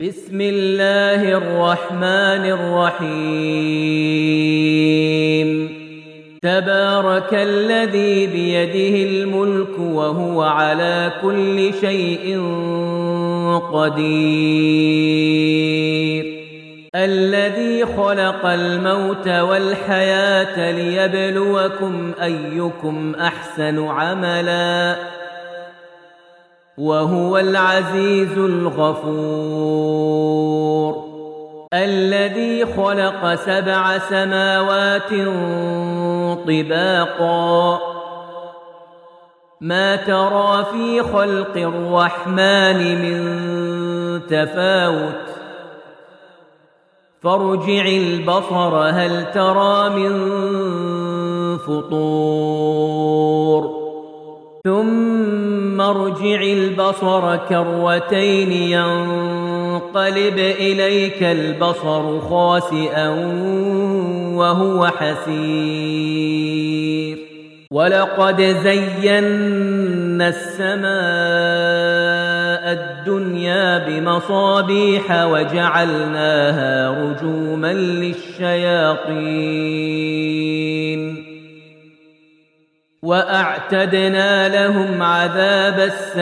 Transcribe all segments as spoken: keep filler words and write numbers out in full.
بسم الله الرحمن الرحيم تبارك الذي بيده الملك وهو على كل شيء قدير الذي خلق الموت والحياة ليبلوكم أيكم أحسن عملا وهو العزيز الغفور الذي خلق سبع سماوات طباقا ما ترى في خلق الرحمن من تفاوت فارجع البصر هل ترى من فطور ثم ارجع البصر كرتين ينقلب إليك البصر خاسئا وهو حسير ولقد زينا السماء الدنيا بمصابيح وجعلناها رجوما للشياطين وأعتدنا لهم عذاب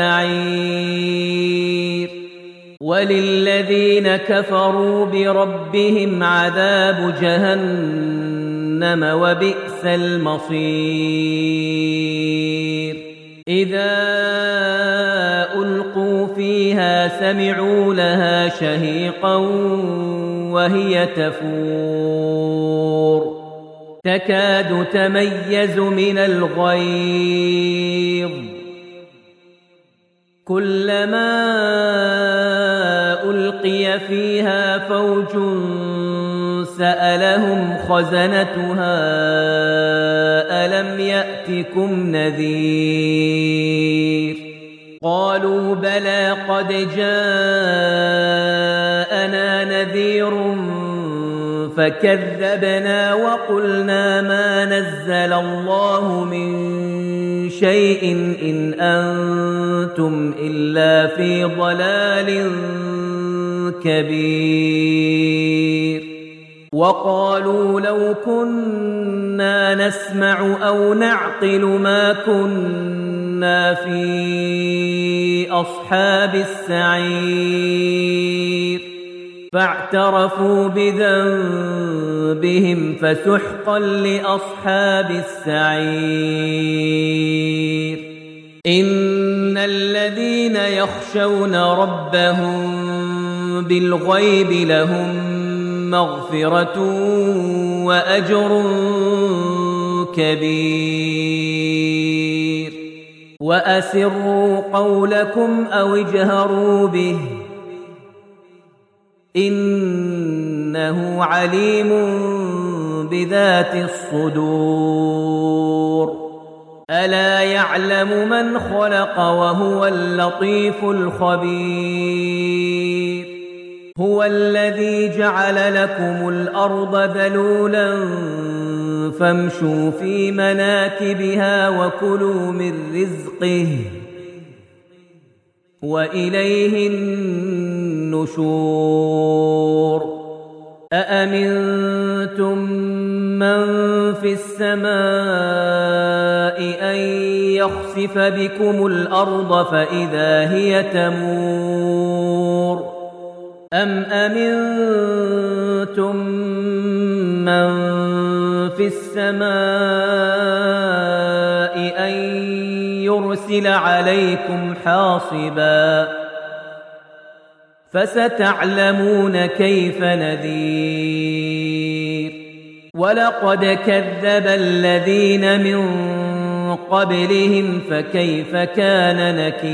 السعير وللذين كفروا بربهم عذاب جهنم وبئس المصير إذا ألقوا فيها سمعوا لها شهيقا وهي تفور تكاد تميز من الغيظ كلما ألقي فيها فوج سألهم خزنتها ألم يأتكم نذير قالوا بلى قد جاءنا نذير فكذبنا وقلنا ما نزل الله من شيء إن أنتم إلا في ضلال كبير وقالوا لو كنا نسمع أو نعقل ما كنا في أصحاب السعير فاعترفوا بذنبهم فسحقا لأصحاب السعير إن الذين يخشون ربهم بالغيب لهم مغفرة وأجر كبير وأسروا قولكم أو اجهروا به إنه عليم بذات الصدور ألا يعلم من خلق وهو اللطيف الخبير هو الذي جعل لكم الأرض ذلولا فامشوا في مناكبها وكلوا من رزقه وإليه النشور أأمنتم من في السماء أن يخسف بكم الأرض فإذا هي تمور أم أمنتم من في السماء أن يرسل عليكم حاصبا فستعلمون كيف نذير ولقد كذب الذين من قبلهم فكيف كان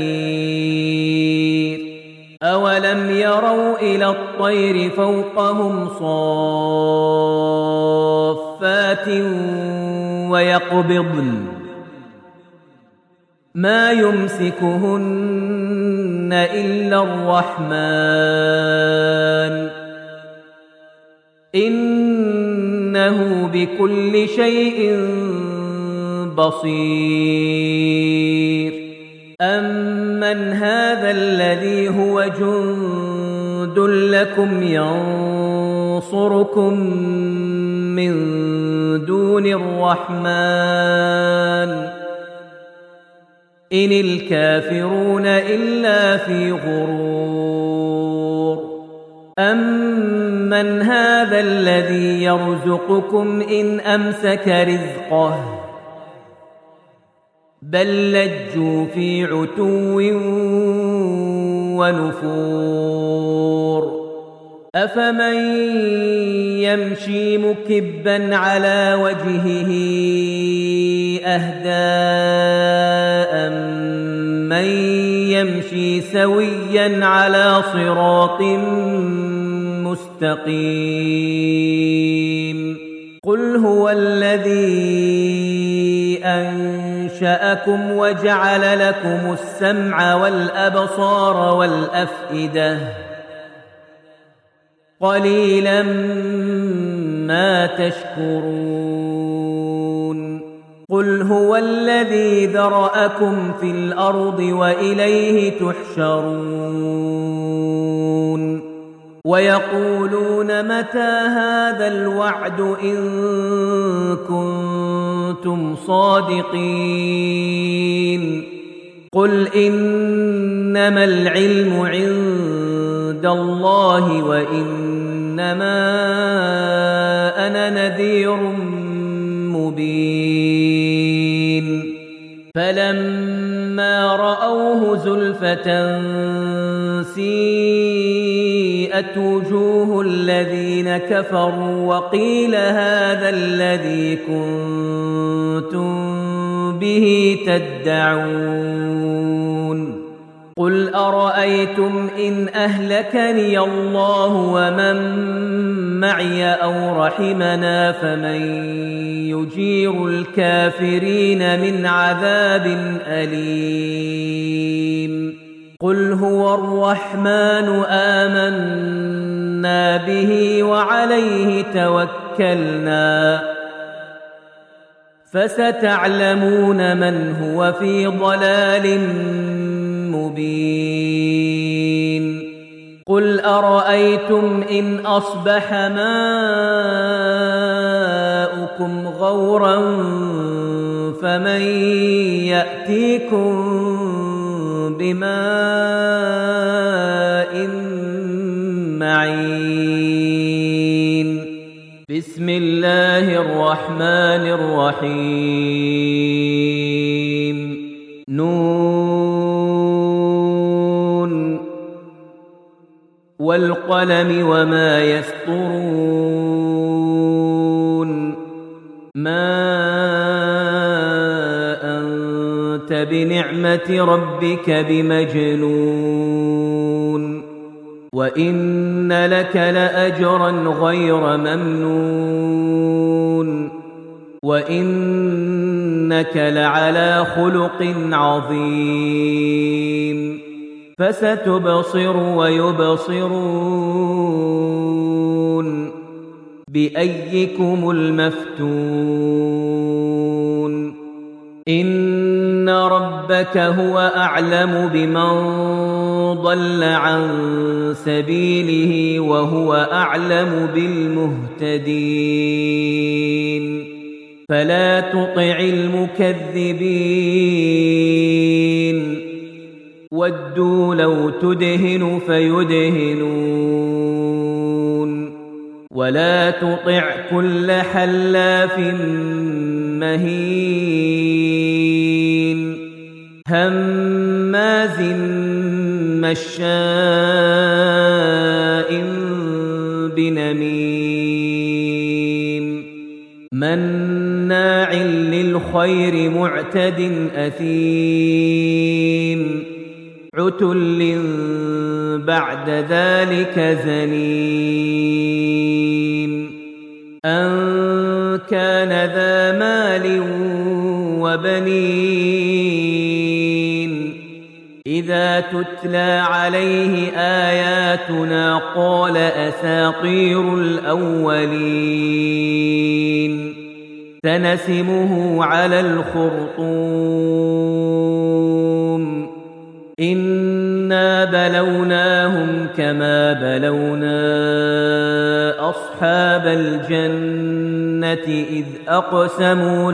نكير أولم يروا إلى الطير فوقهم صافات ويقبضن ما يمسكهن إلا الرحمن إنه بكل شيء بصير أمن هذا الذي هو جند جند لكم ينصركم من دون الرحمن إن الكافرون إلا في غرور أمن هذا الذي يرزقكم إن أمسك رزقه بل لجوا في عتو ونفور أفمن يمشي مكبا على وجهه أهدى أمن يمشي سويا على صراط مستقيم قل هو الذي أنشأكم وجعل لكم السمع والأبصار والأفئدة قليلا ما تشكرون قل هو الذي ذرأكم في الأرض وإليه تحشرون ويقولون متى هذا الوعد إن كنتم صادقين قل إنما العلم عند الله وإنما أنا نذير مبين فلما رأوه زلفة سيئت وجوه الذين كفروا وقيل هذا الذي كنتم به تدعون قل أرأيتم إن أهلكني الله ومن معي أو رحمنا فمن يجير الكافرين من عذاب أليم قل هو الرحمن آمنا به وعليه توكلنا فستعلمون من هو في ضلال مبين قل أرأيتم إن أصبح ماؤكم غورا فمن يأتيكم بماء معين بسم الله الرحمن الرحيم نون والقلم وما يسطرون ما أنت بنعمة ربك بمجنون وإن لك لأجرا غير ممنون وإنك لعلى خلق عظيم فستبصر ويبصرون بأيكم المفتون إن ربك هو أعلم بمن ضل عن سبيله وهو أعلم بالمهتدين فلا تطع المكذبين ودوا لو تدهن فيدهنون ولا تطع كل حلاف مهين هماز مشاء بنميم مناع للخير معتد أثيم عتل بعد ذلك زنيم أن كان ذا مال وبنين إذا تتلى عليه آياتنا قال أساطير الأولين سنسمه على الخرطوم إنا بلوناهم كما بلونا أصحاب الجنة إذ أقسموا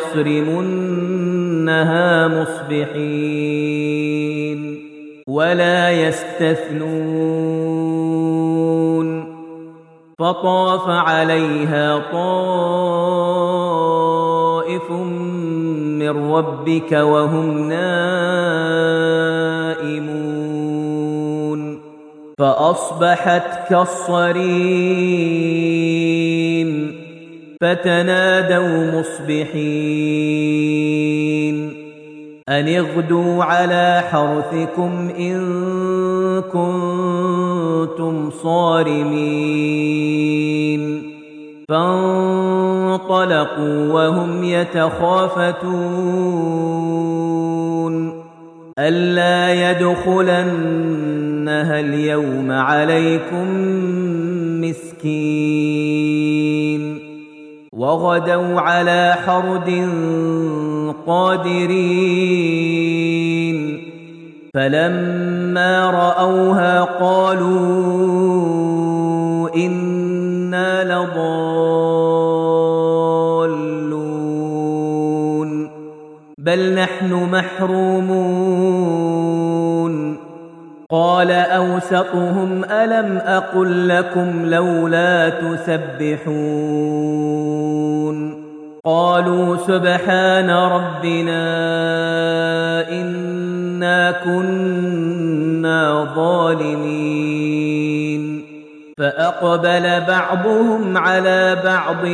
ليصرمنها مصبحين ولا يستثنون فطاف عليها طائف من ربك وهم نائمون فأصبحت كالصريم فتنادوا مصبحين أن اغدوا على حرثكم إن كنتم صارمين فانطلقوا وهم يتخافتون ألا يدخلنها اليوم عليكم مسكين وغدوا على حرد قادرين فلما رأوها قالوا إنا لضالون بل نحن محرومون قال أوسطهم ألم أقل لكم لولا تسبحون قالوا سبحان ربنا إنا كنا ظالمين فأقبل بعضهم على بعض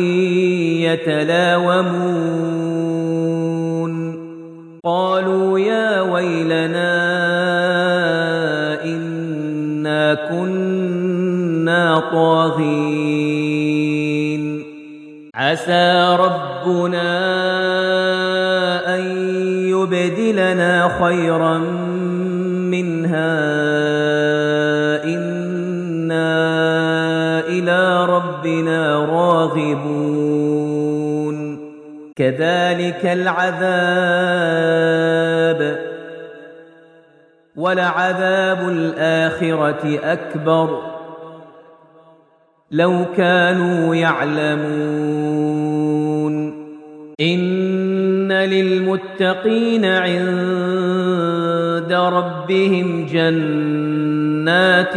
يتلاومون قالوا يا ويلنا إنا كنا طاغين عسى ربنا أن يبدلنا خيرا منها إنا إلى ربنا راغبون كذلك العذاب ولعذاب الآخرة أكبر لو كانوا يعلمون إن للمتقين عند ربهم جنات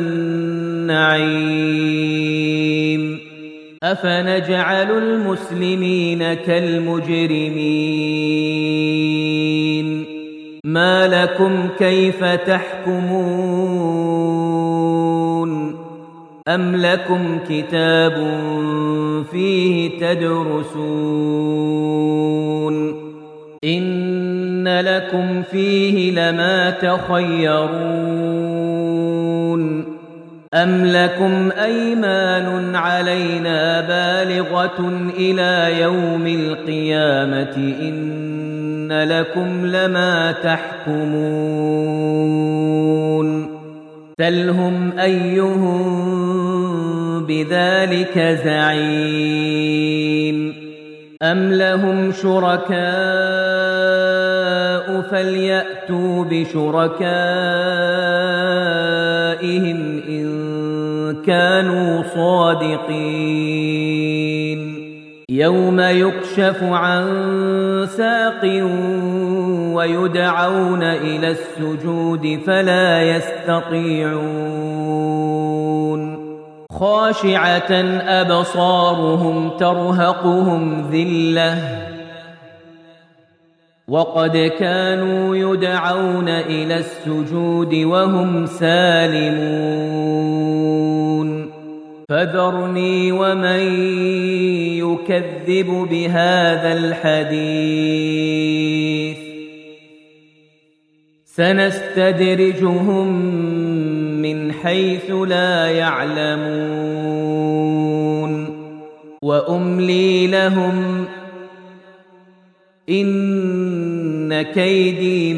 النعيم أفنجعل المسلمين كالمجرمين ما لكم كيف تحكمون أم لكم كتاب فيه تدرسون إن لكم فيه لما تخيرون أم لكم أيمان علينا بالغة إلى يوم القيامة إن لكم لما تحكمون سلهم أيهم بذلك زعيم أم لهم شركاء فليأتوا بشركائهم إن كانوا صادقين يوم يكشف عن ساق ويدعون إلى السجود فلا يستطيعون خاشعة أبصارهم ترهقهم ذلة وقد كانوا يدعون إلى السجود وهم سالمون فذرني ومن يكذب بهذا الحديث سنستدرجهم من حيث لا يعلمون وأملي لهم إن كيدي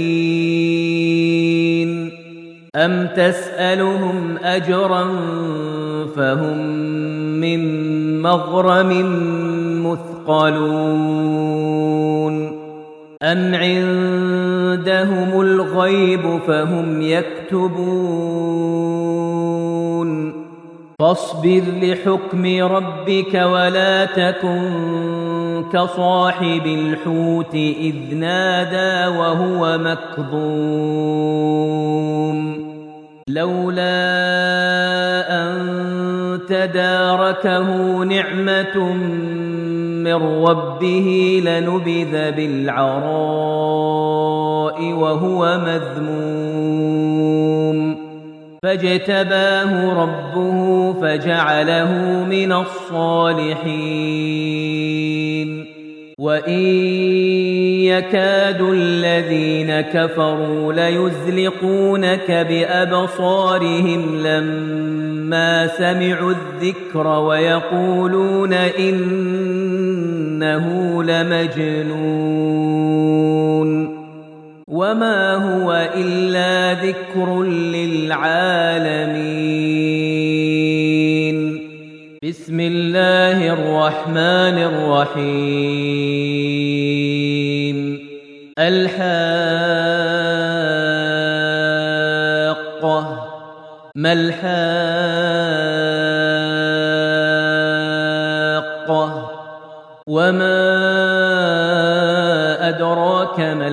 متين أم تسألهم أجرا فهم من مغرم مثقلون أم عندهم الغيب فهم يكتبون فاصبر لحكم ربك ولا تكن كصاحب الحوت إذ نادى وهو مكظوم لولا أن تداركه نعمة من ربه لنبذ بالعراء وهو مذموم فاجتباه ربه فجعله من الصالحين وإن يكاد الذين كفروا ليزلقونك بأبصارهم لما سمعوا الذكر ويقولون إنه لمجنون وما هو إلا ذكر للعالمين بسم الله الرحمن الرحيم الحاقة ما الحاقة وما أدراك ما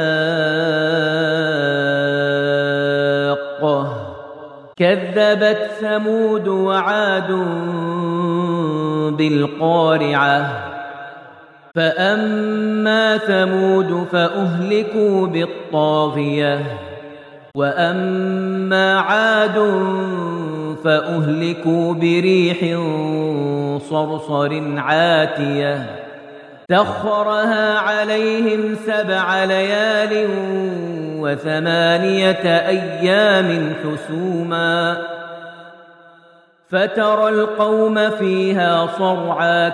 الحاقة كذبت ثمود وعاد بالقارعة فأما ثمود فأهلكوا بالطاغية وأما عاد فأهلكوا بريح صرصر عاتية سخرها عليهم سبع ليال وثمانية أيام حسوما فترى القوم فيها صرعى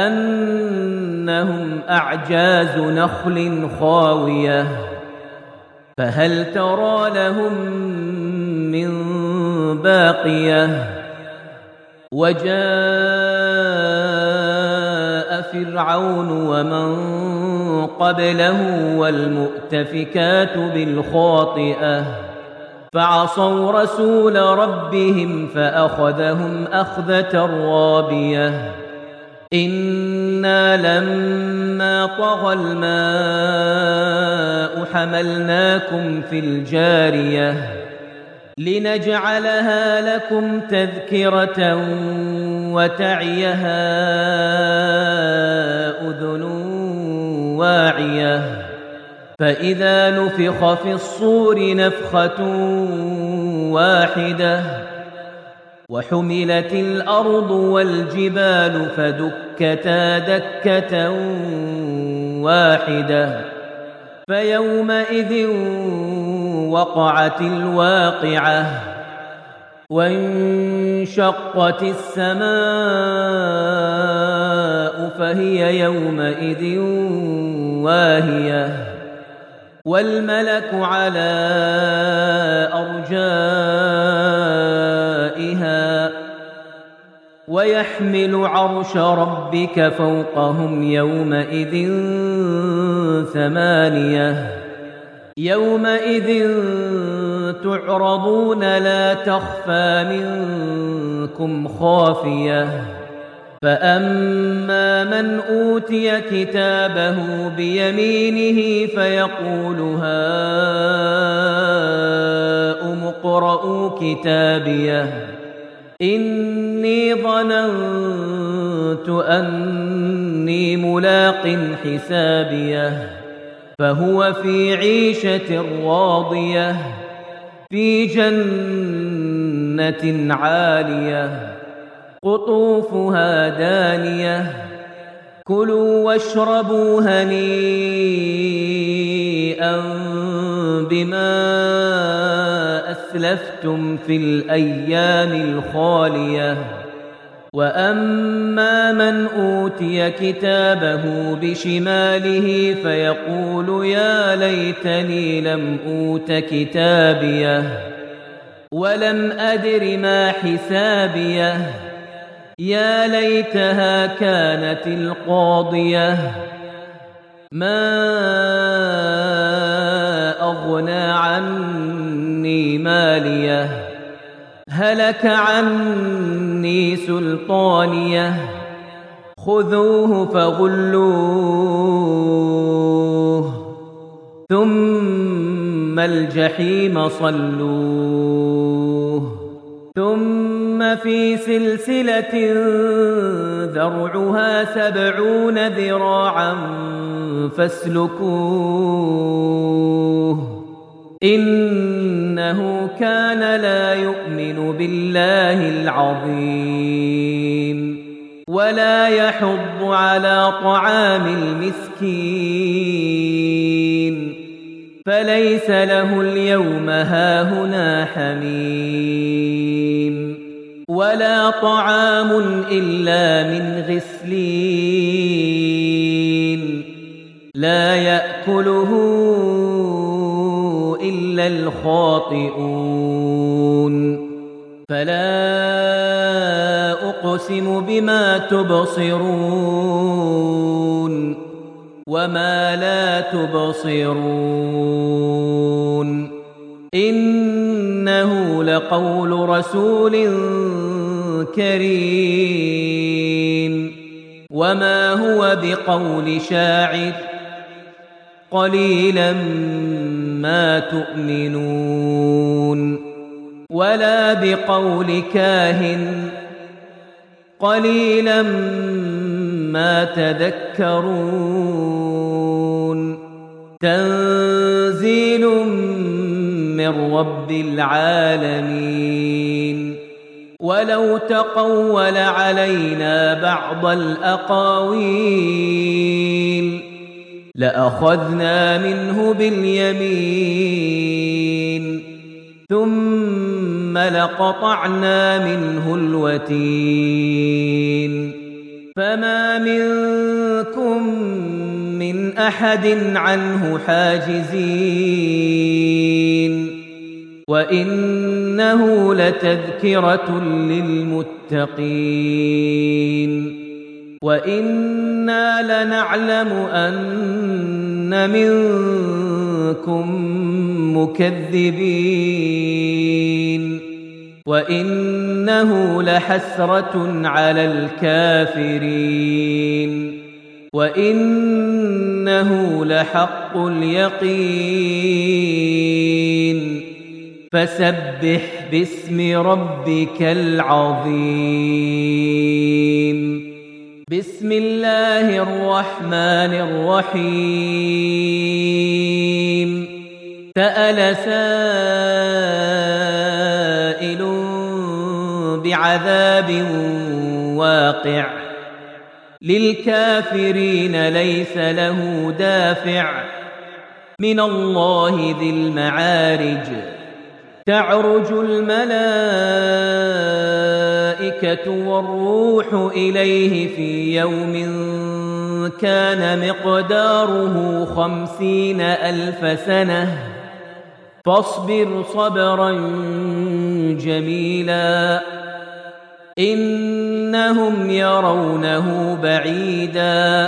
كأنهم أعجاز نخل خاوية فهل ترى لهم من باقية وجاء فرعون ومن قبله والمؤتفكات بالخاطئة فعصوا رسول ربهم فأخذهم أخذة رابية إنا لما طغى الماء حملناكم في الجارية لنجعلها لكم تذكرة وتعيها أذن واعية فإذا نفخ في الصور نفخة واحدة وحملت الأرض والجبال فدكتا دكة واحدة فيومئذ وقعت الواقعة وانشقت السماء فهي يومئذ واهية والملك على أرجائها ويحمل عرش ربك فوقهم يومئذ ثمانية يومئذ تعرضون لا تخفى منكم خافية فأما من أوتي كتابه بيمينه فيقول هاؤم اقرءوا كتابيه إني ظننت أني ملاق حسابيه فهو في عيشة راضية في جنة عالية قطوفها دانية كلوا واشربوا هنيئا بما أسلفتم في الأيام الخالية وأما من أوتي كتابه بشماله فيقول يا ليتني لم أوت كتابيه ولم أدر ما حسابيه يا ليتها كانت القاضية ما أغنى عني ماليه هلك عني سلطانيه خذوه فغلوه ثم الجحيم صلوه ثم في سلسلة ذرعها سبعون ذراعا فاسلكوه إنه كان لا يؤمن بالله العظيم ولا يحض على طعام المسكين فليس له اليوم هاهنا حميم ولا طعام إلا من غسلين لا يأكله إلا الخاطئون فلا أقسم بما تبصرون وما لا تبصرون إنه لقول رسول كريم وما هو بقول شاعر قليلا ما تؤمنون ولا بقول كاهن قليلا ما تذكرون تنزيل من رب العالمين ولو تقول علينا بعض الأقاويل لأخذنا منه باليمين ثم لقطعنا منه الوتين فما منكم من أحد عنه حاجزين وإنه لتذكرة للمتقين وإنا لنعلم أن منكم مكذبين وإنه لحسرة على الكافرين وإنه لحق اليقين فسبح باسم ربك العظيم بسم الله الرحمن الرحيم سأل سائل بعذاب واقع للكافرين ليس له دافع من الله ذي المعارج تعرج الملائكة والروح إليه في يوم كان مقداره خمسين ألف سنة فاصبر صبرا جميلا إنهم يرونه بعيدا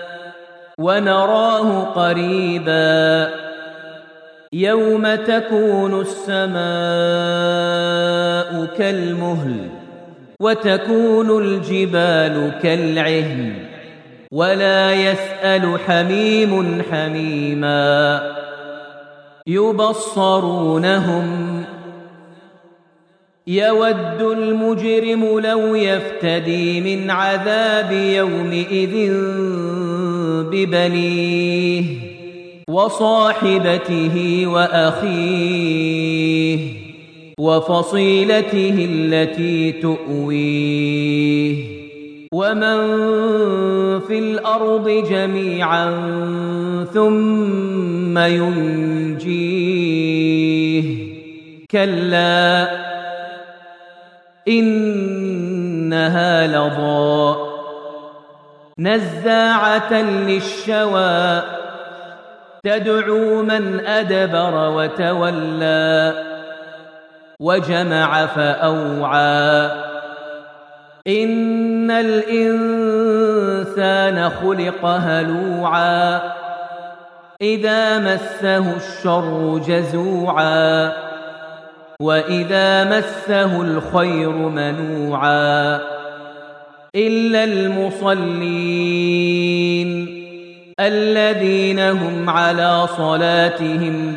ونراه قريبا يوم تكون السماء كالمهل وتكون الجبال كالعهن ولا يسأل حميم حميما يبصرونهم يود المجرم لو يفتدي من عذاب يومئذ ببنيه وصاحبته وأخيه وفصيلته التي تؤويه ومن في الأرض جميعا ثم ينجيه كلا إنها لظى نزاعة للشوى تدعو من أدبر وتولى وجمع فأوعى إن الإنسان خلق هلوعا إذا مسه الشر جزوعا وإذا مسه الخير منوعا إلا المصلين الذين هم على صلاتهم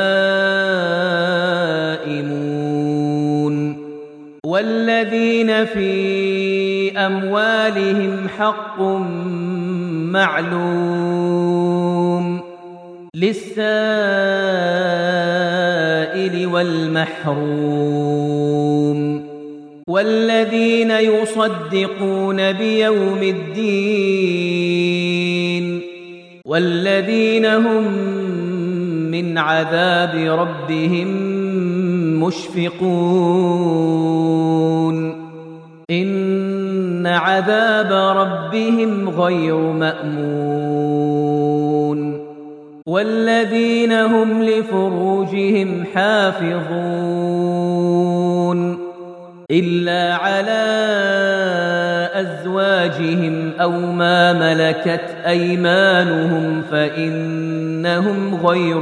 دائمون والذين في أموالهم حق معلوم للسائل والمحروم والذين يصدقون بيوم الدين والذين هم من عذاب ربهم مشفقون إن عذاب ربهم غير مأمون والذين هم لفروجهم حافظون إلا على أزواجهم أو ما ملكت أيمانهم فإنهم غير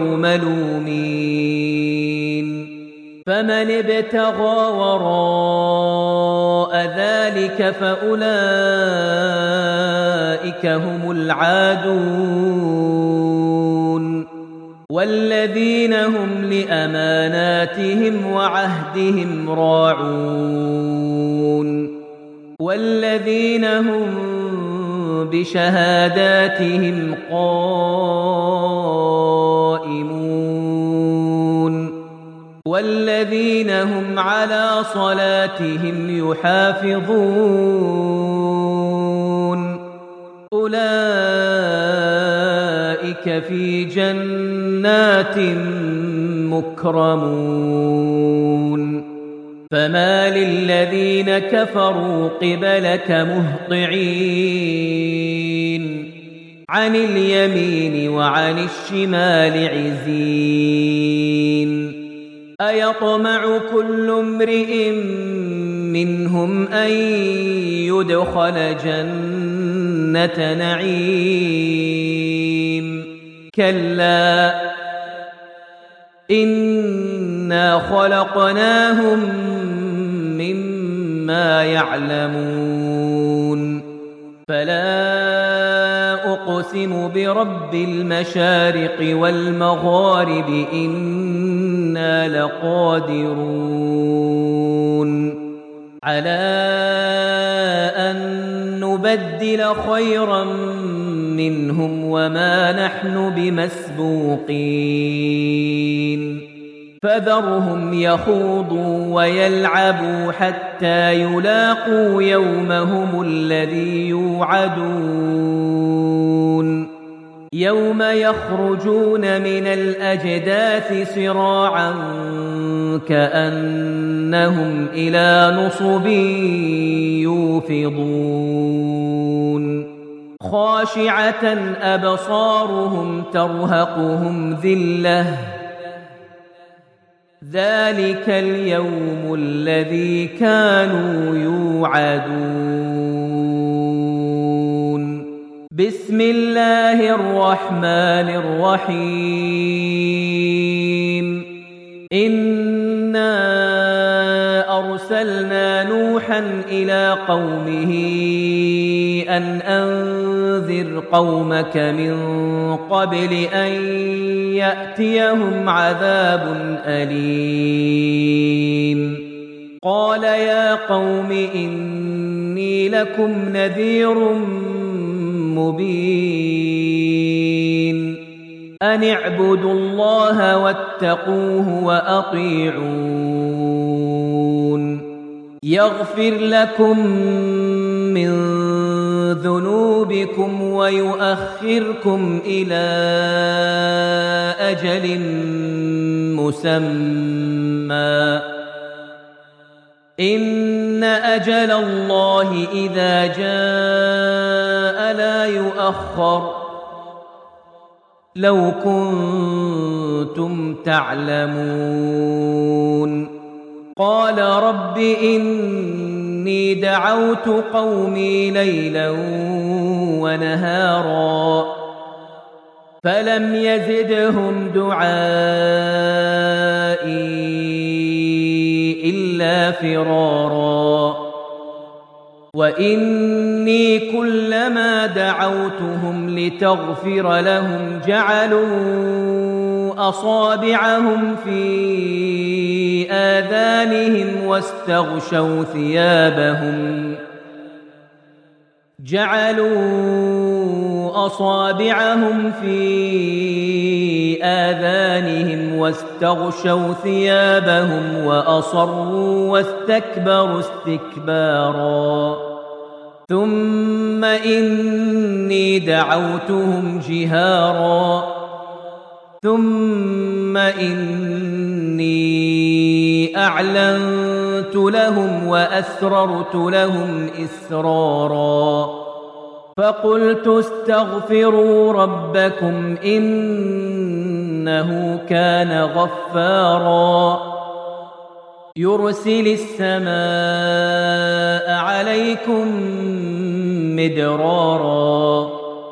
ملومين فمن ابتغى وراء ذلك فأولئك هم العادون والذين هم لأماناتهم وعهدهم راعون والذين هم بشهاداتهم قائمون والذين هم على صلاتهم يحافظون أولئك في جنات مكرمون فما للذين كفروا قبلك مهطعين عن اليمين وعن الشمال عزين أيطمع كل امرئ منهم أن يدخل جنة نعيم كلا إنا خلقناهم مما يعلمون فلا أقسم برب المشارق والمغارب إنا لقادرون على أن نبدل خيرا منهم وما نحن بمسبوقين فذرهم يخوضوا ويلعبوا حتى يلاقوا يومهم الذي يوعدون يوم يخرجون من الأجداث سراعا كأنهم إلى نصب يوفضون خاشعة أبصارهم ترهقهم ذلة ذلك اليوم الذي كانوا يوعدون بسم الله الرحمن الرحيم إنا أرسلنا نوحا إلى قومه أن أنذر قومك من قبل أن يأتيهم عذاب أليم قال يا قوم إني لكم نذير مبين أن اعبدوا الله واتقوه وأطيعون يغفر لكم من ذنوبكم ويؤخركم إلى أجل مسمى إن أجل الله إذا جاء لا يؤخر لو كنتم تعلمون قال رب إني دعوت قومي ليلا ونهارا فلم يزدهم دعائي إلا فرارا وإني كلما دعوتهم لتغفر لهم جعلوا أصابعهم في آذانهم واستغشوا ثيابهم جعلوا أصابعهم في آذانهم واستغشوا ثيابهم وأصروا واستكبروا استكبارا ثم إني دعوتهم جهارا ثم إني أعلنت لهم وأسررت لهم إسرارا فقلت استغفروا ربكم إنه كان غفارا يرسل السماء عليكم مدرارا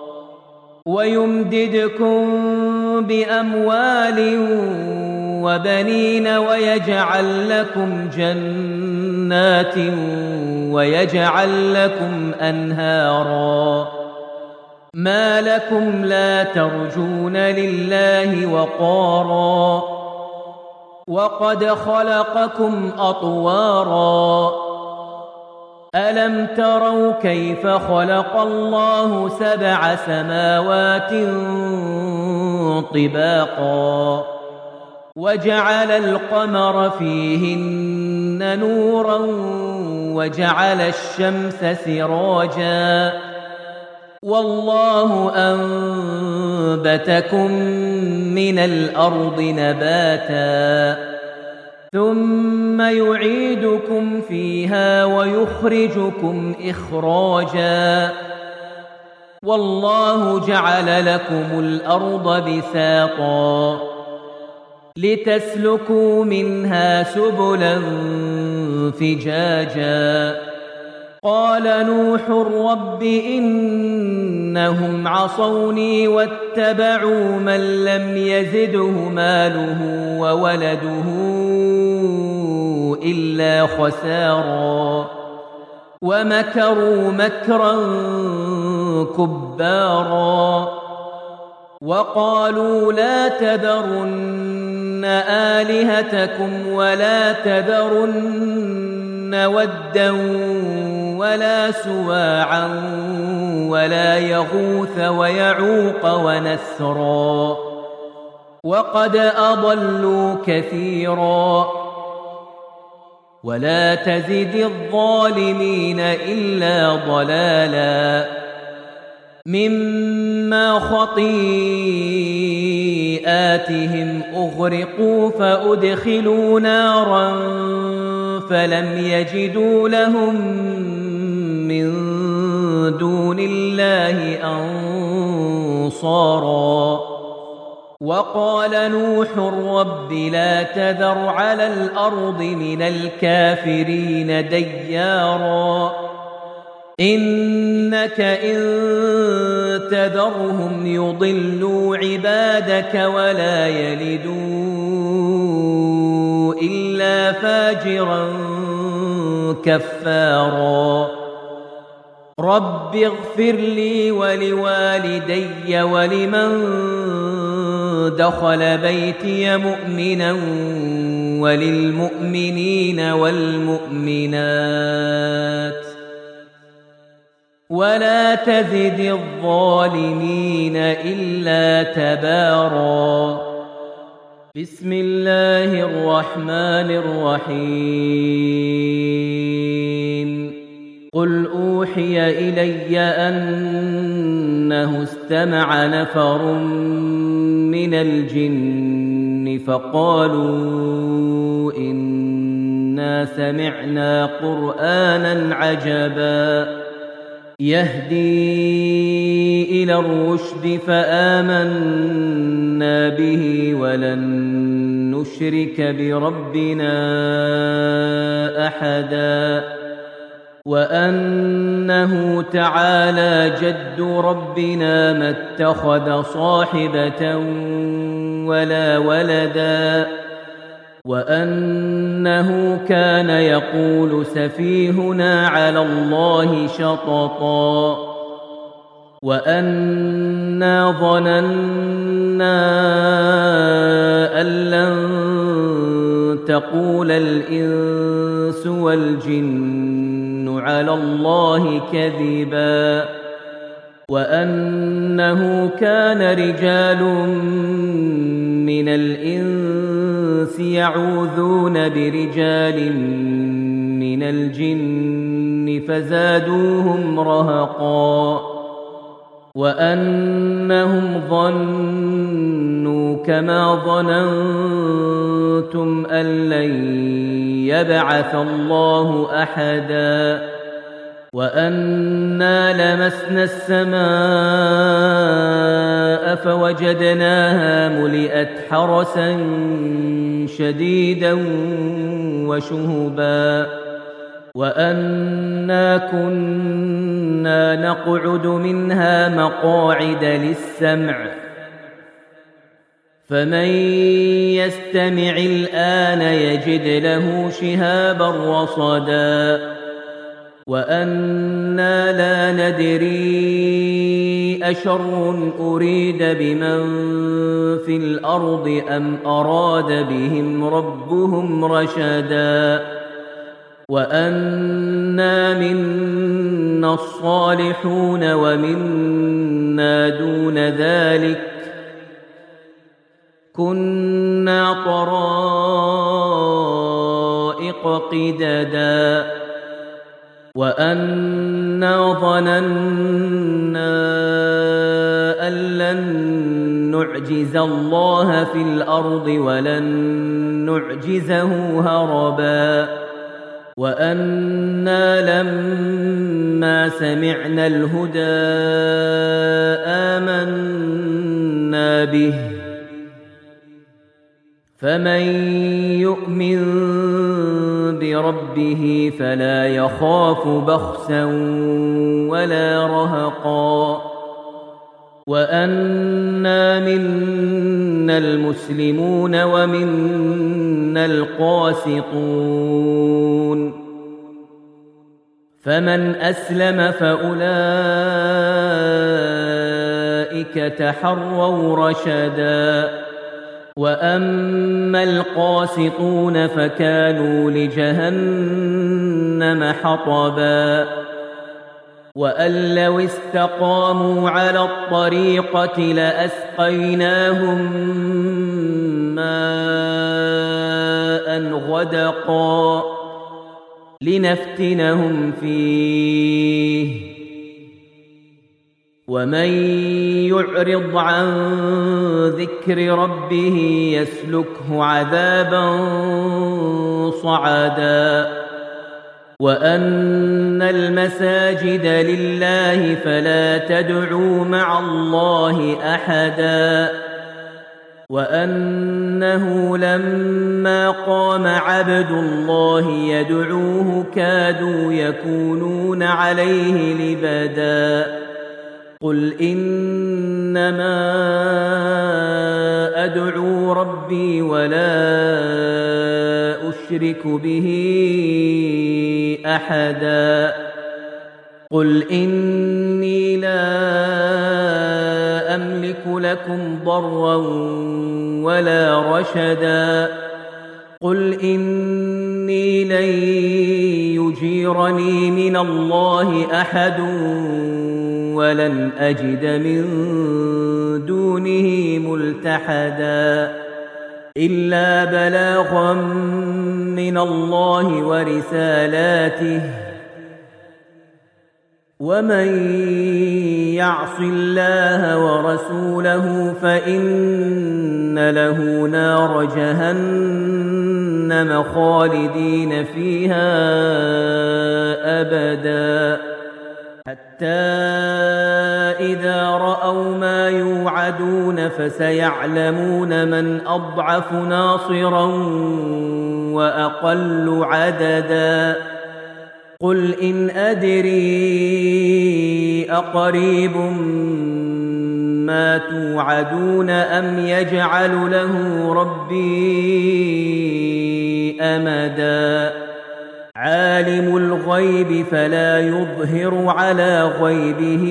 ويمددكم بأموال وبنين ويجعل لكم جنات ويجعل لكم أنهارا ما لكم لا ترجون لله وقارا وقد خلقكم أطوارا ألم تروا كيف خلق الله سبع سماوات طباقا وجعل القمر فيهن نورا وجعل الشمس سراجا والله أنبتكم من الأرض نباتا ثم يعيدكم فيها ويخرجكم إخراجا والله جعل لكم الأرض بساطا لتسلكوا منها سبلا فجاجا قال نوح رب إنهم عصوني واتبعوا من لم يزده ماله وولده إلا خسارا ومكروا مكرا كبارا وقالوا لا تذرن آلهتكم ولا تذرن ودا ولا سواعا ولا يغوث ويعوق ونسرا وقد أضلوا كثيرا ولا تزد الظالمين إلا ضلالا مما خطيئاتهم أغرقوا فأدخلوا نارا فلم يجدوا لهم من دون الله أنصارا وقال نوح رب لا تذر على الأرض من الكافرين ديارا إنك إن تذرهم يضلوا عبادك ولا يلدوا إلا فاجرا كفارا رب اغفر لي ولوالدي ولمن دخل بيتي مؤمنا وللمؤمنين والمؤمنات ولا تزد الظالمين إلا تبارا بسم الله الرحمن الرحيم قل أوحي إلي أنه استمع نفر من الجن فقالوا إنا سمعنا قرآنا عجبا يهدي إلى الرشد فآمنا به ولن نشرك بربنا أحدا وأنه تعالى جد ربنا ما اتخذ صاحبة ولا ولدا وأنه كان يقول سفيهنا على الله شططا وأنا ظننا أن لن تقول الإنس والجن على الله كذبا وأنه كان رجال من الإنس يعوذون برجال من الجن فزادوهم رهقا وأنهم ظنوا كما ظننتم أن لن يبعث الله أحدا وأنا لمسنا السماء فوجدناها ملئت حرسا شديدا وشهبا وأنا كنا نقعد منها مقاعد للسمع فمن يستمع الآن يجد له شهابا رصدا وأنا لا ندري أشر أريد بمن في الأرض أم أراد بهم ربهم رشدا وأنا منا الصالحون ومنا دون ذلك كنا طرائق قددا وأنا ظننا أن لن نعجز الله في الأرض ولن نعجزه هربا وأنا لما سمعنا الهدى آمنا به فمن يؤمن بربه فلا يخاف بخسا ولا رهقا وأنا منا المسلمون ومنا القاسطون فمن أسلم فأولئك تحروا رشدا وأما القاسطون فكانوا لجهنم حطبا وأن لو استقاموا على الطريقة لأسقيناهم ماء غدقا لنفتنهم فيه ومن يعرض عن ذكر ربه يسلكه عذابا صعدا وأن المساجد لله فلا تدعوا مع الله أحدا وأنه لما قام عبد الله يدعوه كادوا يكونون عليه لبدا قل إنما أدعو ربي ولا أشرك به أحدا قل إني لا أملك لكم ضرا ولا رشدا قل إني لن يجيرني من الله أحد ولن أجد من دونه ملتحدا إلا بلاغا من الله ورسالاته ومن يعص الله ورسوله فإن له نار جهنم خالدين فيها أبدا حتى إذا رأوا ما يوعدون فسيعلمون من أضعف ناصرا وأقل عددا قل إن أدري أقريب ما توعدون أم يجعل له ربي أمدا عالم الغيب فلا يظهر على غيبه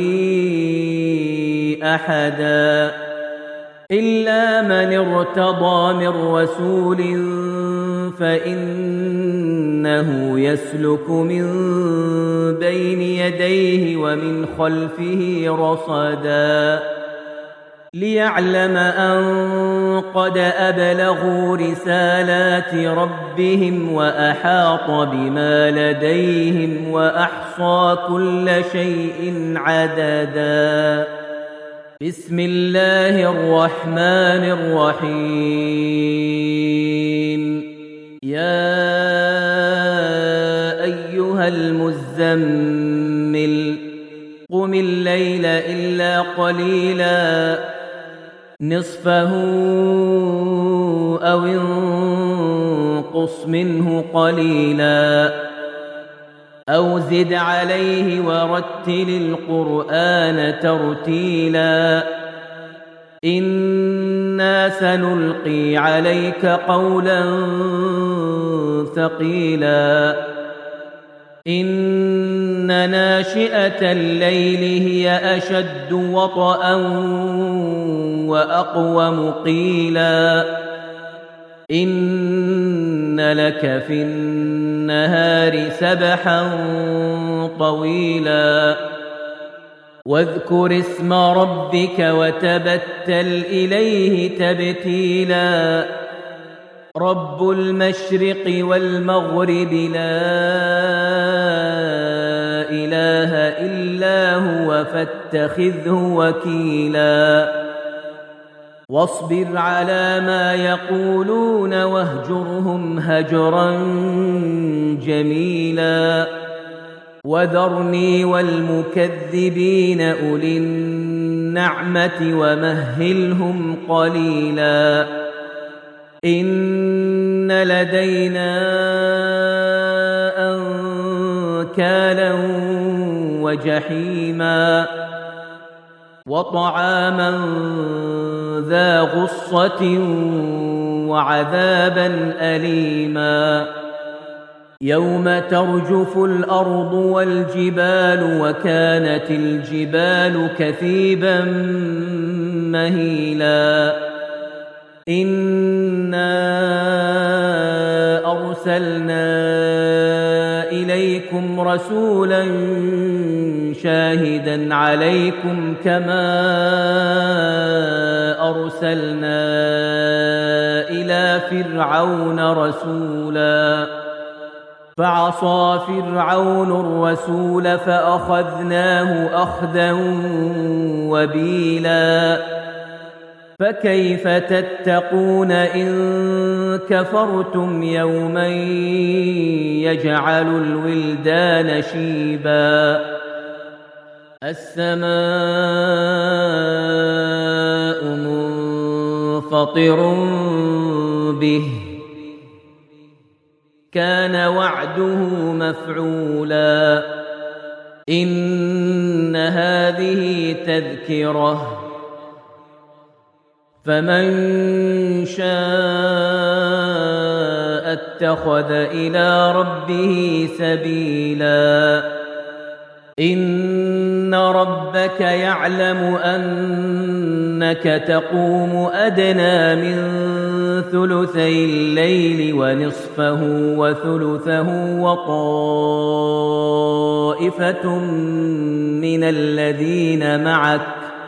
أحدا إلا من ارتضى من رسول فإنه يسلك من بين يديه ومن خلفه رصدا ليعلم أن قد أبلغوا رسالات ربهم وأحاط بما لديهم وأحصى كل شيء عددا بسم الله الرحمن الرحيم يا أيها المزمل قم الليل إلا قليلا نصفه أو انقص منه قليلا أو زد عليه ورتل القرآن ترتيلا إنا سنلقي عليك قولا ثقيلا إن ناشئة الليل هي أشد وطئا وأقوم قيلا إن لك في النهار سبحا طويلا واذكر اسم ربك وتبتل إليه تبتيلا رب المشرق والمغرب لا إله إلا هو فاتخذه وكيلا واصبر على ما يقولون واهجرهم هجرا جميلا وذرني والمكذبين أولي النعمة ومهلهم قليلا إن لدينا أنكالا وجحيما وطعاما ذا غصة وعذابا أليما يوم ترجف الأرض والجبال وكانت الجبال كثيبا مهيلا إنا أرسلنا إليكم رسولا شاهدا عليكم كما أرسلنا إلى فرعون رسولا فعصى فرعون الرسول فأخذناه أخذا وبيلا فكيف تتقون إن كفرتم يوما يجعل الولدان شيبا السماء منفطر به كان وعده مفعولا إن هذه تذكرة فمن شاء اتخذ إلى ربه سبيلا إن ربك يعلم أنك تقوم أدنى من ثلثي الليل ونصفه وثلثه وطائفة من الذين معك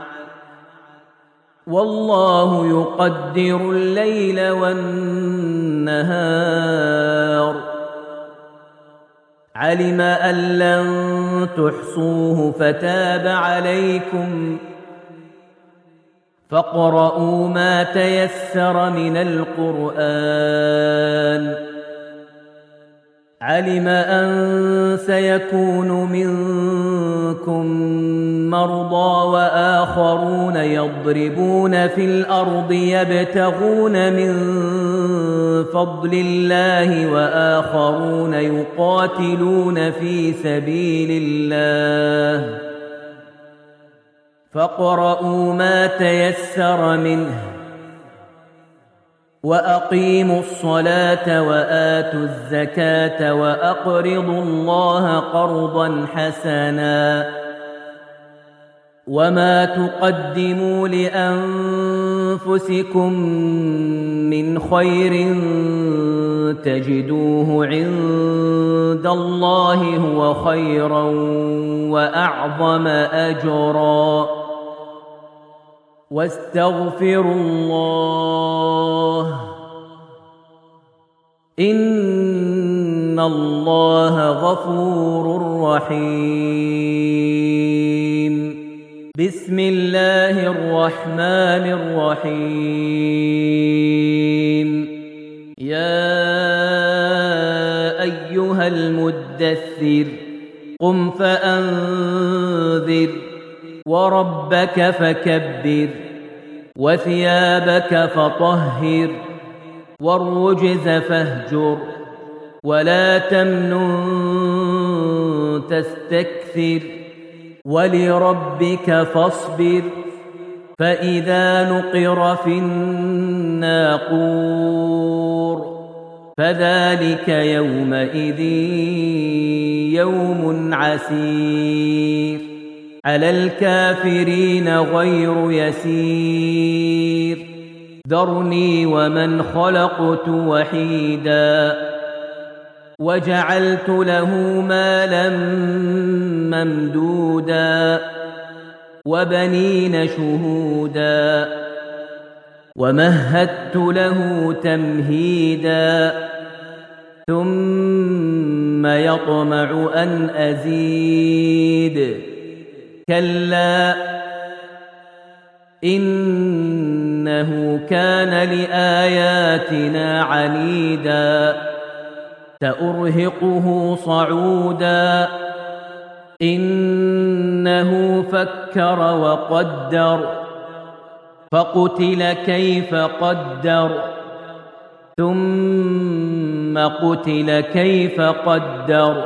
والله يقدر الليل والنهار علم أن لن تحصوه فتاب عليكم فاقرؤوا ما تيسر من القرآن علم أن سيكون منكم مرضى وآخرون يضربون في الأرض يبتغون من فضل الله وآخرون يقاتلون في سبيل الله فاقرؤوا ما تيسر منه وأقيموا الصلاة وآتوا الزكاة وأقرضوا الله قرضا حسنا وما تقدموا لأنفسكم من خير تجدوه عند الله هو خيرا وأعظم أجرا واستغفروا الله إن الله غفور رحيم بسم الله الرحمن الرحيم يا أيها المدثر قم فأنذر وربك فكبر وثيابك فطهر والرجز فاهجر ولا تمنن تستكثر ولربك فاصبر فإذا نقر في الناقور فذلك يومئذ يوم عسير على الكافرين غير يسير ذرني ومن خلقت وحيدا وجعلت له مالا ممدودا وبنين شهودا ومهدت له تمهيدا ثم يطمع أن أزيد كلا إنه كان لآياتنا عنيدا سأرهقه صعودا إنه فكر وقدر فقتل كيف قدر ثم قتل كيف قدر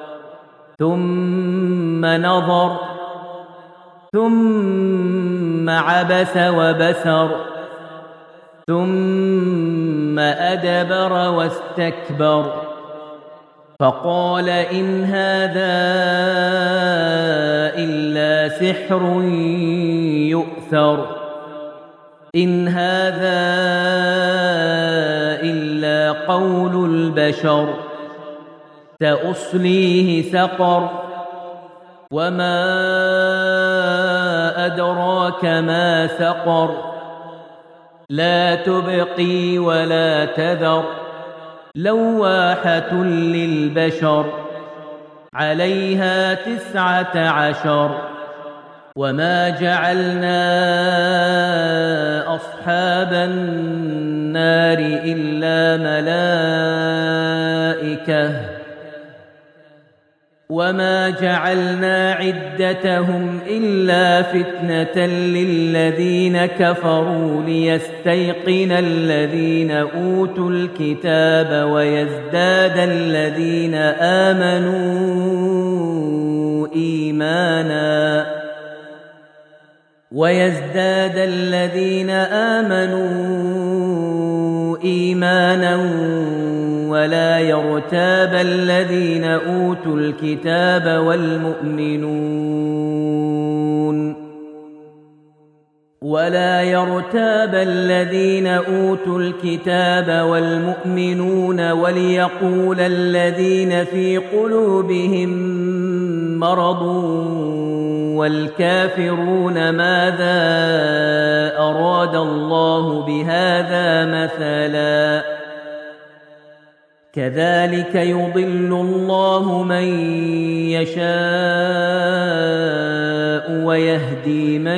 ثم نظر ثم عبس وبسر ثم أدبر واستكبر فقال إن هذا إلا سحر يؤثر إن هذا إلا قول البشر سأصليه سقر وما أدراك ما سقر لا تبقي ولا تذر لواحة للبشر عليها تسعة عشر وما جعلنا أصحاب النار إلا ملائكة وما جعلنا عدتهم إلا فتنة للذين كفروا ليستيقن الذين أوتوا الكتاب ويزداد الذين آمنوا إيمانا ويزداد الذين آمنوا إيمانا ولا يرتاب الذين أوتوا الكتاب والمؤمنون ولا يرتاب الذين أوتوا الكتاب والمؤمنون وليقول الذين في قلوبهم مرض والكافرون ماذا أراد الله بهذا مثلا كذلك يضل الله من يشاء ويهدي من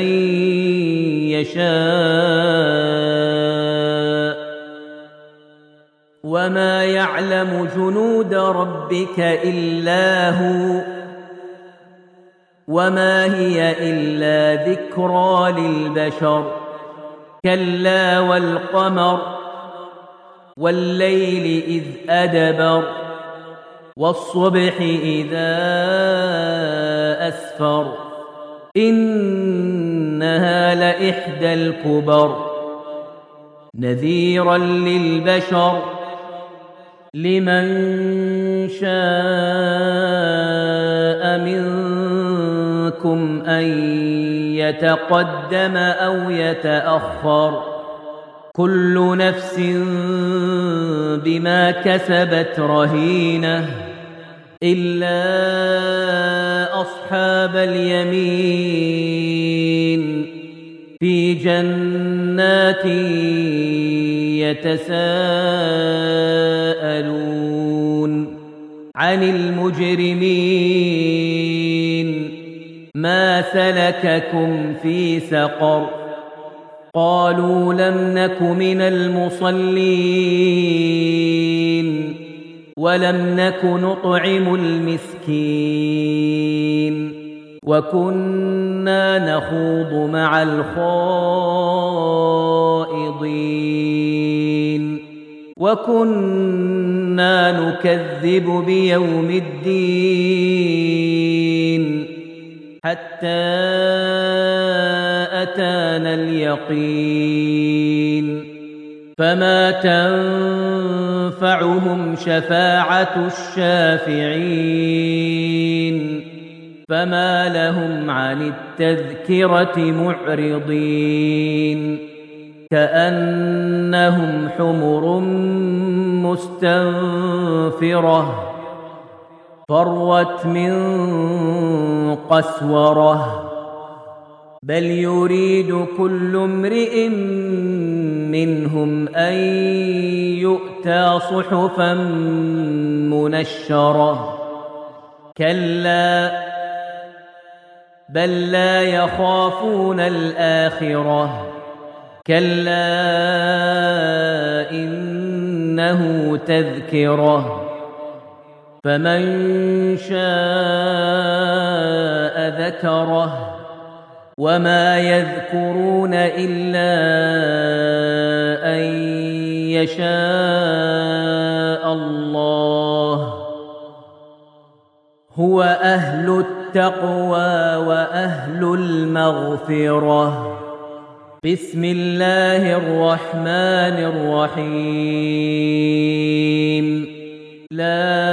يشاء وما وما يعلم جنود ربك إلا هو وما هي إلا ذكرى للبشر كلا والقمر والليل إذ أدبر والصبح إذا أسفر إنها لإحدى الكبر نذيرا للبشر لمن شاء منكم أن يتقدم أو يتأخر كل نفس بما كسبت رهينة إلا أصحاب اليمين في جنات يتساءلون عن المجرمين ما سلككم في سقر قالوا لم نك من المصلين ولم نك نطعم المسكين وكنا نخوض مع الخائضين وكنا نكذب بيوم الدين حتى أتانا اليقين فما تنفعهم شفاعة الشافعين فما لهم عن التذكرة معرضين كأنهم حمر مستنفرة فروت من قسورة بل يريد كل امرئ منهم أن يؤتى صحفا منشرة كلا بل لا يخافون الآخرة كلا إنه تذكرة فمن شاء ذكره وما يذكرون إلا أن يشاء الله هو أهل التقوى وأهل المغفرة بسم الله الرحمن الرحيم لا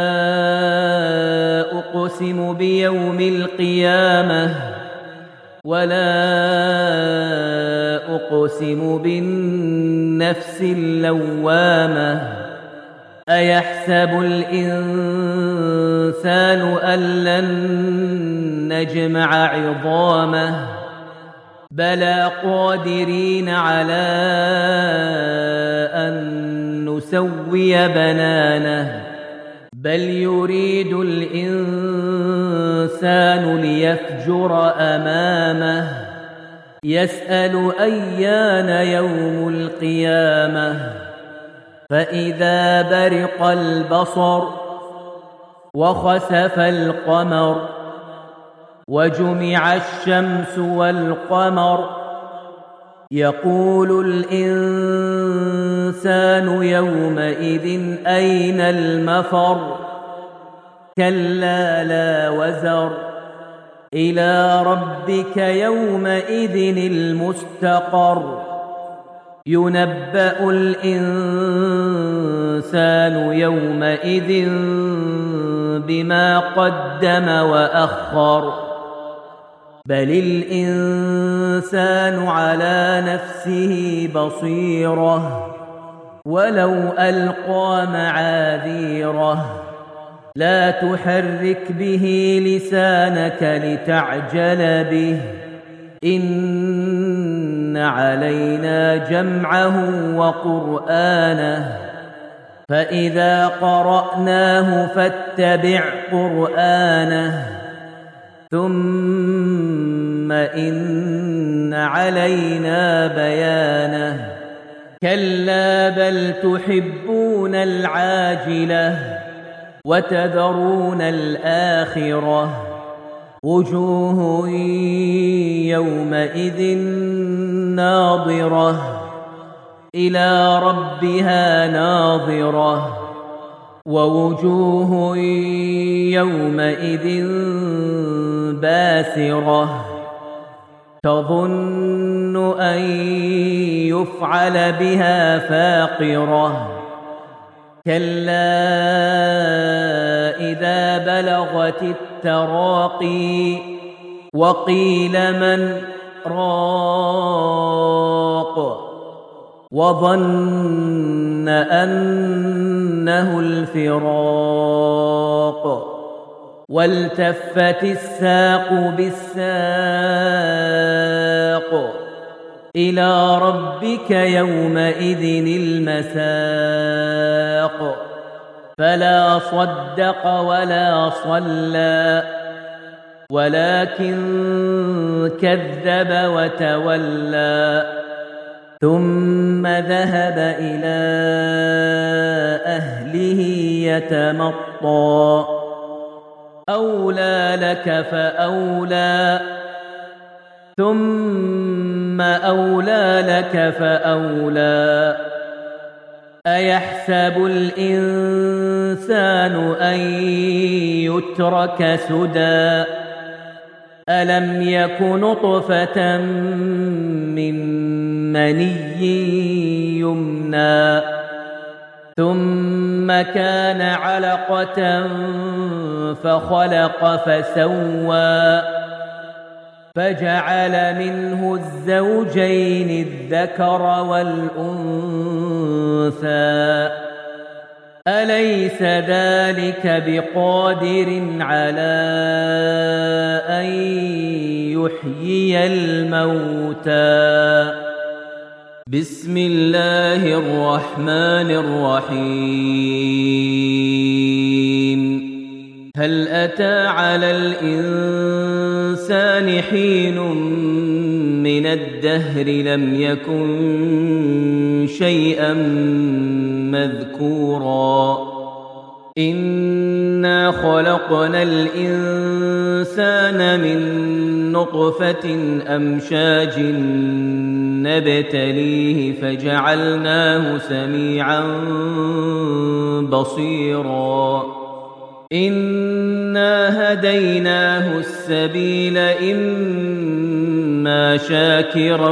أقسم بيوم القيامة ولا أقسم بالنفس اللوامة أيحسب الإنسان أن لن نجمع عظامه بلى قادرين على أن نسوي بنانه بل يريد الإنسان ليفجر أمامه يسأل أيان يوم القيامة فإذا برق البصر وخسف القمر وجمع الشمس والقمر يقول الإنسان يومئذ أين المفر كلا لا وزر إلى ربك يومئذ المستقر ينبأ الإنسان يومئذ بما قدم وأخر بل الإنسان على نفسه بصيرة ولو ألقى معاذيره لا تحرك به لسانك لتعجل به إن علينا جمعه وقرآنه فإذا قرأناه فاتبع قرآنه ثم إن علينا بيانه كلا بل تحبون العاجلة وتذرون الآخرة وجوه يومئذ ناظرة إلى ربها ناظرة ووجوه يومئذ باسرة تظن أن يفعل بها فاقرة كلا إذا بلغت التراقي وقيل من راق وظن أنه الفراق والتفت الساق بالساق إلى ربك يومئذ المساق فلا صدق ولا صلى ولكن كذب وتولى ثم ذهب إلى أهله يتمطى أولى لك فأولى ثم أولى لك فأولى أيحسب الإنسان أن يترك سدى ألم يك نطفة من مني يمنى ثم كان علقة فخلق فسوى فجعل منه الزوجين الذكر والأنثى أليس ذلك بقادر على أن يحيي الموتى بسم الله الرحمن الرحيم هل أتى على الإنسان حين من الدهر لم يكن شيئا مذكورا إنا خلقنا الإنسان من نطفة أمشاج نبتليه فجعلناه سميعا بصيرا إنا هديناه السبيل إما شاكرا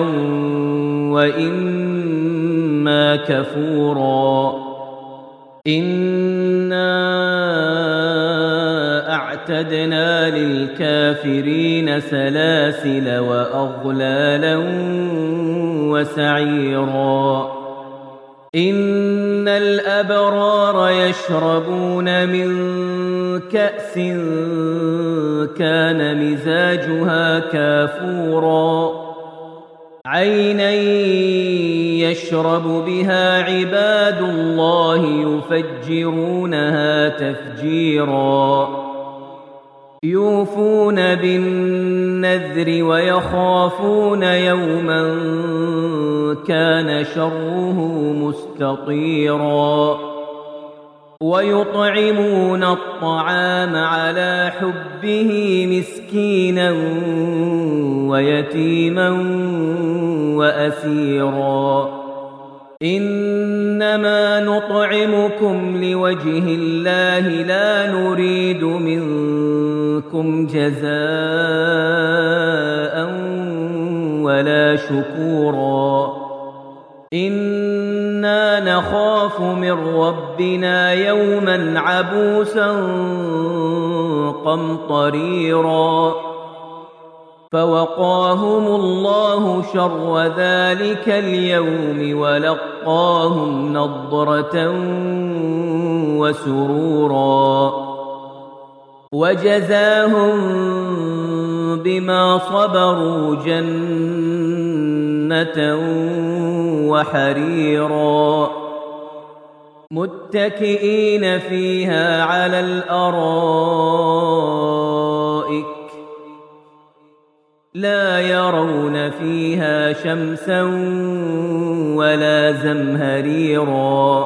وإما كفورا إنا أعتدنا للكافرين سلاسل وأغلالا وسعيرا إن الأبرار يشربون من كأس كان مزاجها كافورا عينا يشرب بها عباد الله يفجرونها تفجيرا يوفون بالنذر ويخافون يوما كان شره مستطيرا ويطعمون الطعام على حبه مسكينا ويتيما وأسيرا إنما نطعمكم لوجه الله لا نريد منكم جزاء ولا شكورا إنا نخاف من ربنا يوما عبوسا قمطريرا فوقاهم الله شر ذلك اليوم ولقاهم نضرة وسرورا وجزاهم بما صبروا جنة وحريرا متكئين فيها على الأرائك لا يرون فيها شمسا ولا زمهريرا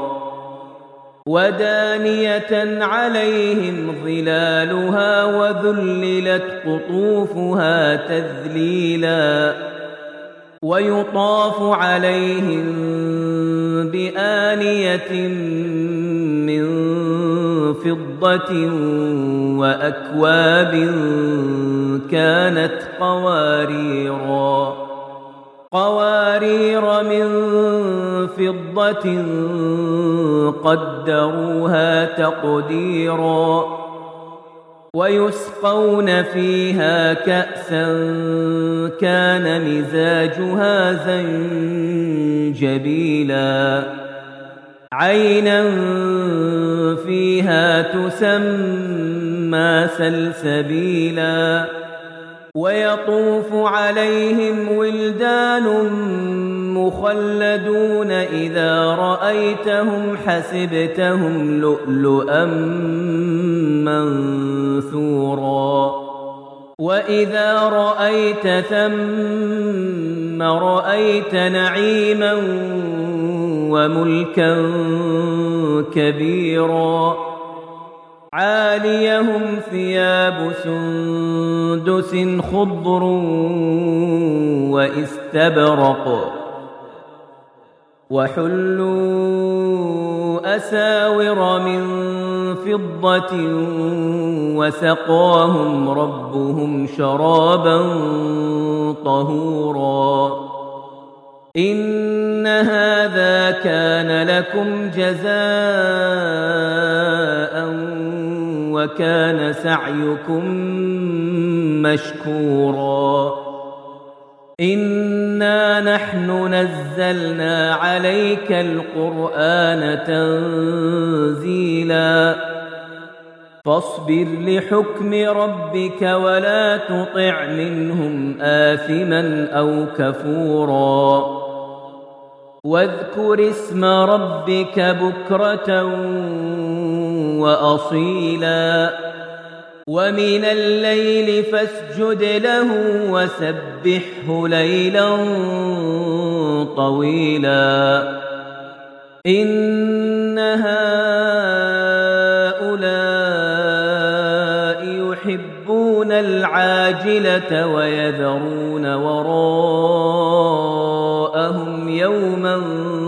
ودانية عليهم ظلالها وذللت قطوفها تذليلا ويطاف عليهم بآنية من فضة وأكواب كانت قواريرا قوارير من فضة قدروها تقديرا ويسقون فيها كأسا كان مزاجها زنجبيلا عينا فيها تسمى سلسبيلا ويطوف عليهم ولدان مخلدون إذا رأيتهم حسبتهم لؤلؤا منثورا وإذا رأيت ثم رأيت نعيما وملكا كبيرا عاليهم ثياب سندس خضر واستبرق وحلوا أساور من فضة وسقاهم ربهم شرابا طهورا إن هذا كان لكم جزاء وكان سعيكم مشكورا إنا نحن نزلنا عليك القرآن تنزيلا فاصبر لحكم ربك ولا تطع منهم آثما أو كفورا واذكر اسم ربك بكرة وأصيلا ومن الليل فاسجد له وسبحه ليلا طويلا إن هؤلاء يحبون العاجلة ويذرون وراءهم يوما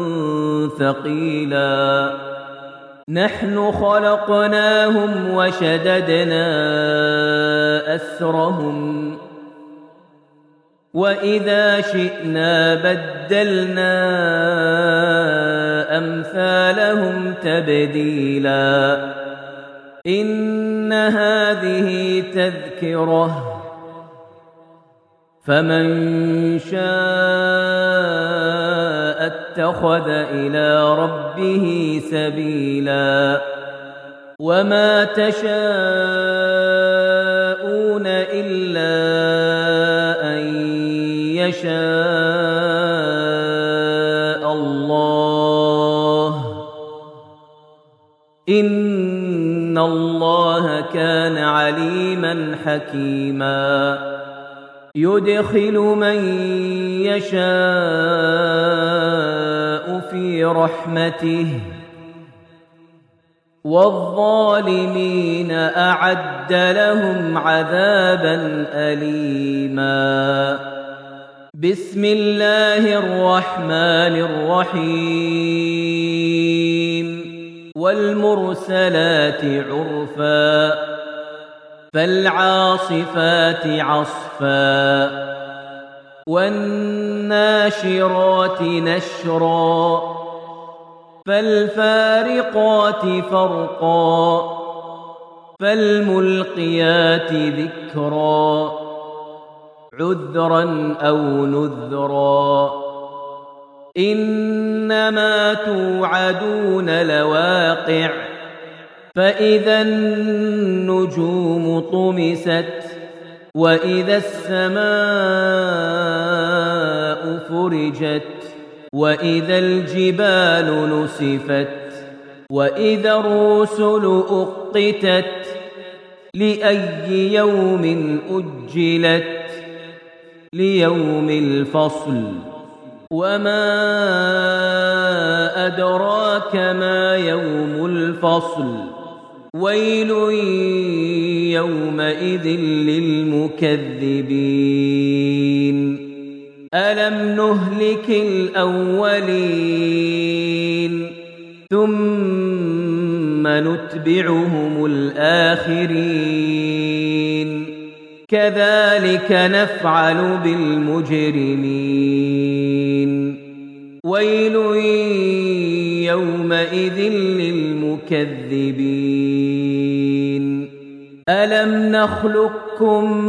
ثقيلا نحن خلقناهم وشددنا أسرهم وإذا شئنا بدلنا أمثالهم تبديلا إن هذه تذكرة فمن شاء اتخذ إلى ربه سبيلا وما تشاءون إلا أن يشاء الله إن الله كان عليما حكيما يدخل من يشاء في رحمته والظالمين أعد لهم عذابا أليما بسم الله الرحمن الرحيم والمرسلات عرفا فالعاصفات عصفا والناشرات نشرا فالفارقات فرقا فالملقيات ذكرا عذرا أو نذرا إنما توعدون لواقع فإذا النجوم طمست وإذا السماء فرجت وإذا الجبال نسفت وإذا الرسل أقتت لأي يوم أجلت ليوم الفصل وما أدراك ما يوم الفصل ويل يومئذ للمكذبين ألم نهلك الأولين ثم نتبعهم الآخرين كذلك نفعل بالمجرمين ويل يومئذ للمكذبين ألم نخلقكم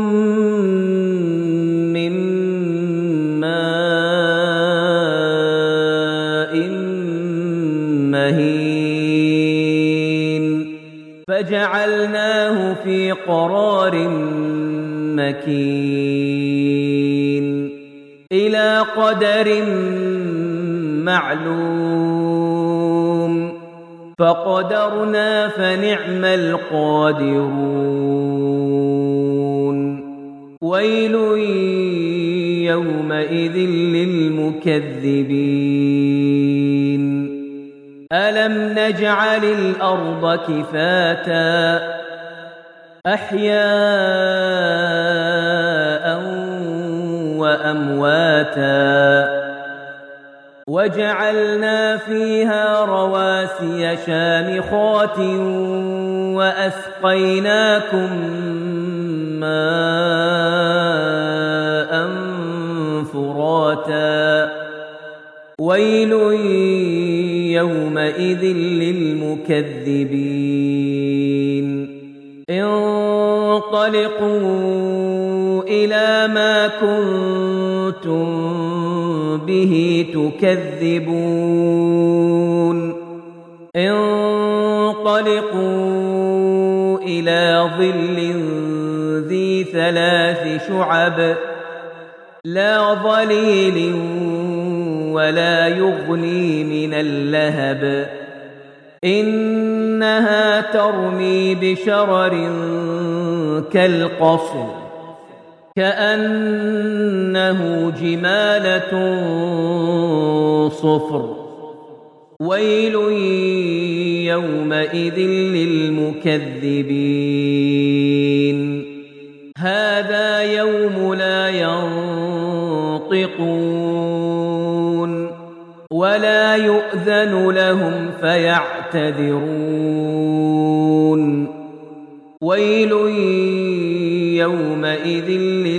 من ماء مهين فجعلناه في قرار مكين إلى قدر معلوم فقدرنا فنعم القادرون ويل يومئذ للمكذبين ألم نجعل الأرض كفاتا أحياء وأمواتا وجعلنا فيها رواسي شامخات وأسقيناكم ماء فراتا ويل يومئذ للمكذبين انطلقوا إلى ما كنتم به تكذبون انطلقوا إلى ظل ذي ثلاث شعب لا ظليل ولا يغني من اللهب إنها ترمي بشرر كالقصر كأنه جمالة صفر ويل يومئذ للمكذبين هذا يوم لا ينطقون ولا يؤذن لهم فيعتذرون ويل يومئذ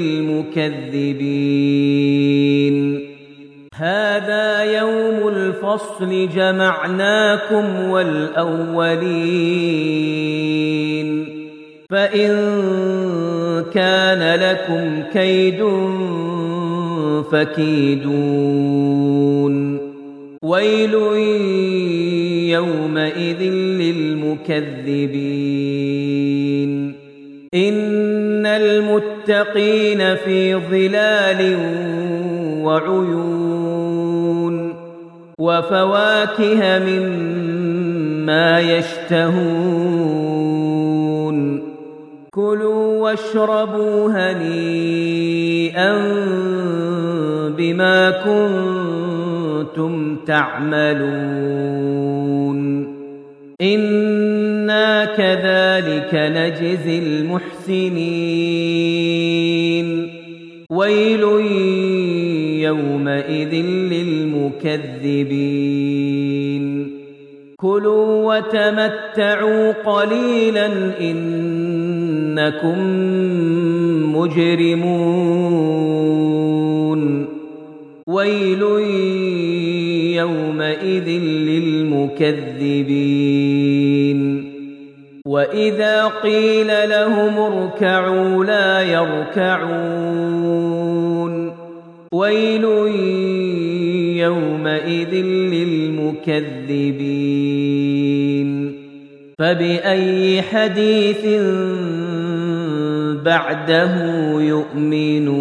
للمكذبين هذا يوم الفصل جمعناكم والأولين فإن كان لكم كيد فكيدون ويل يومئذ للمكذبين إن المتقين في ظلال وعيون وفواكه مما يشتهون كلوا واشربوا هنيئا بما كنتم تعملون إنا كذلك نجزي المحسنين ويل يومئذ للمكذبين كلوا وتمتعوا قليلا إنكم مجرمون ويل يومئذ للمكذبين وإذا قيل لهم اركعوا لا يركعون ويل يومئذ للمكذبين فبأي حديث بعده يؤمنون